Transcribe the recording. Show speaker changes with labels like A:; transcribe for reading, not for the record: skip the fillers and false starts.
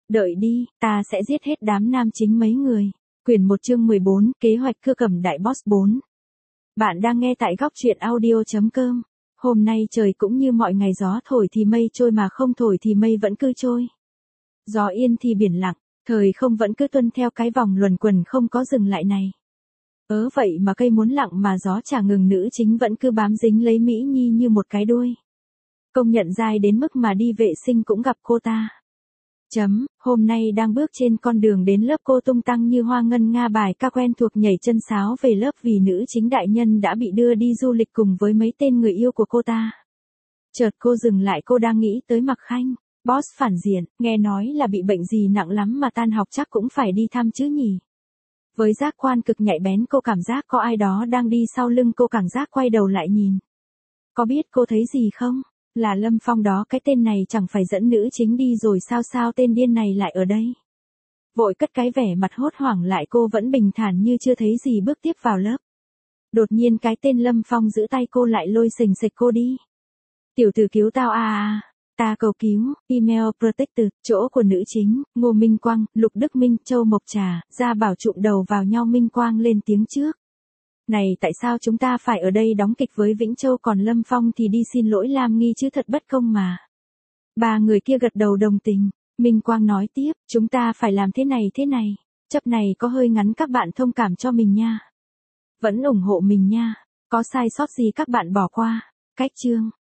A: Đợi đi, ta sẽ giết hết đám nam chính mấy người. Quyển 1 chương 14, kế hoạch cưa cầm đại boss 4. Bạn đang nghe tại góc truyện audio.com. Hôm nay trời cũng như mọi ngày, gió thổi thì mây trôi mà không thổi thì mây vẫn cứ trôi. Gió yên thì biển lặng, thời không vẫn cứ tuân theo cái vòng luẩn quẩn không có dừng lại này. Vậy mà cây muốn lặng mà gió chả ngừng, nữ chính vẫn cứ bám dính lấy Mỹ Nhi như một cái đuôi. Công nhận dai đến mức mà đi vệ sinh cũng gặp cô ta. Hôm nay đang bước trên con đường đến lớp, cô tung tăng như hoa ngân nga bài ca quen thuộc nhảy chân sáo về lớp vì nữ chính đại nhân đã bị đưa đi du lịch cùng với mấy tên người yêu của cô ta. Chợt cô dừng lại, cô đang nghĩ tới Mặc Khanh, boss phản diện, nghe nói là bị bệnh gì nặng lắm mà tan học chắc cũng phải đi thăm chứ nhỉ. Với giác quan cực nhạy bén, cô cảm giác có ai đó đang đi sau lưng cô, cảm giác quay đầu lại nhìn. Có biết cô thấy gì không? Là Lâm Phong đó, cái tên này chẳng phải dẫn nữ chính đi rồi sao tên điên này lại ở đây. Vội cất cái vẻ mặt hốt hoảng lại, cô vẫn bình thản như chưa thấy gì bước tiếp vào lớp. Đột nhiên cái tên Lâm Phong giữ tay cô lại lôi xình xịch cô đi. Tiểu tử cứu tao ta cầu cứu, email protected, chỗ của nữ chính, Ngô Minh Quang, Lục Đức Minh, Châu Mộc Trà, Gia Bảo trụm đầu vào nhau. Minh Quang lên tiếng trước. Này, tại sao chúng ta phải ở đây đóng kịch với Vĩnh Châu, còn Lâm Phong thì đi xin lỗi Lam Nghi chứ, thật bất công mà. Ba người kia gật đầu đồng tình. Minh Quang nói tiếp, chúng ta phải làm thế này, chấp này có hơi ngắn, các bạn thông cảm cho mình nha. Vẫn ủng hộ mình nha, có sai sót gì các bạn bỏ qua. Cách chương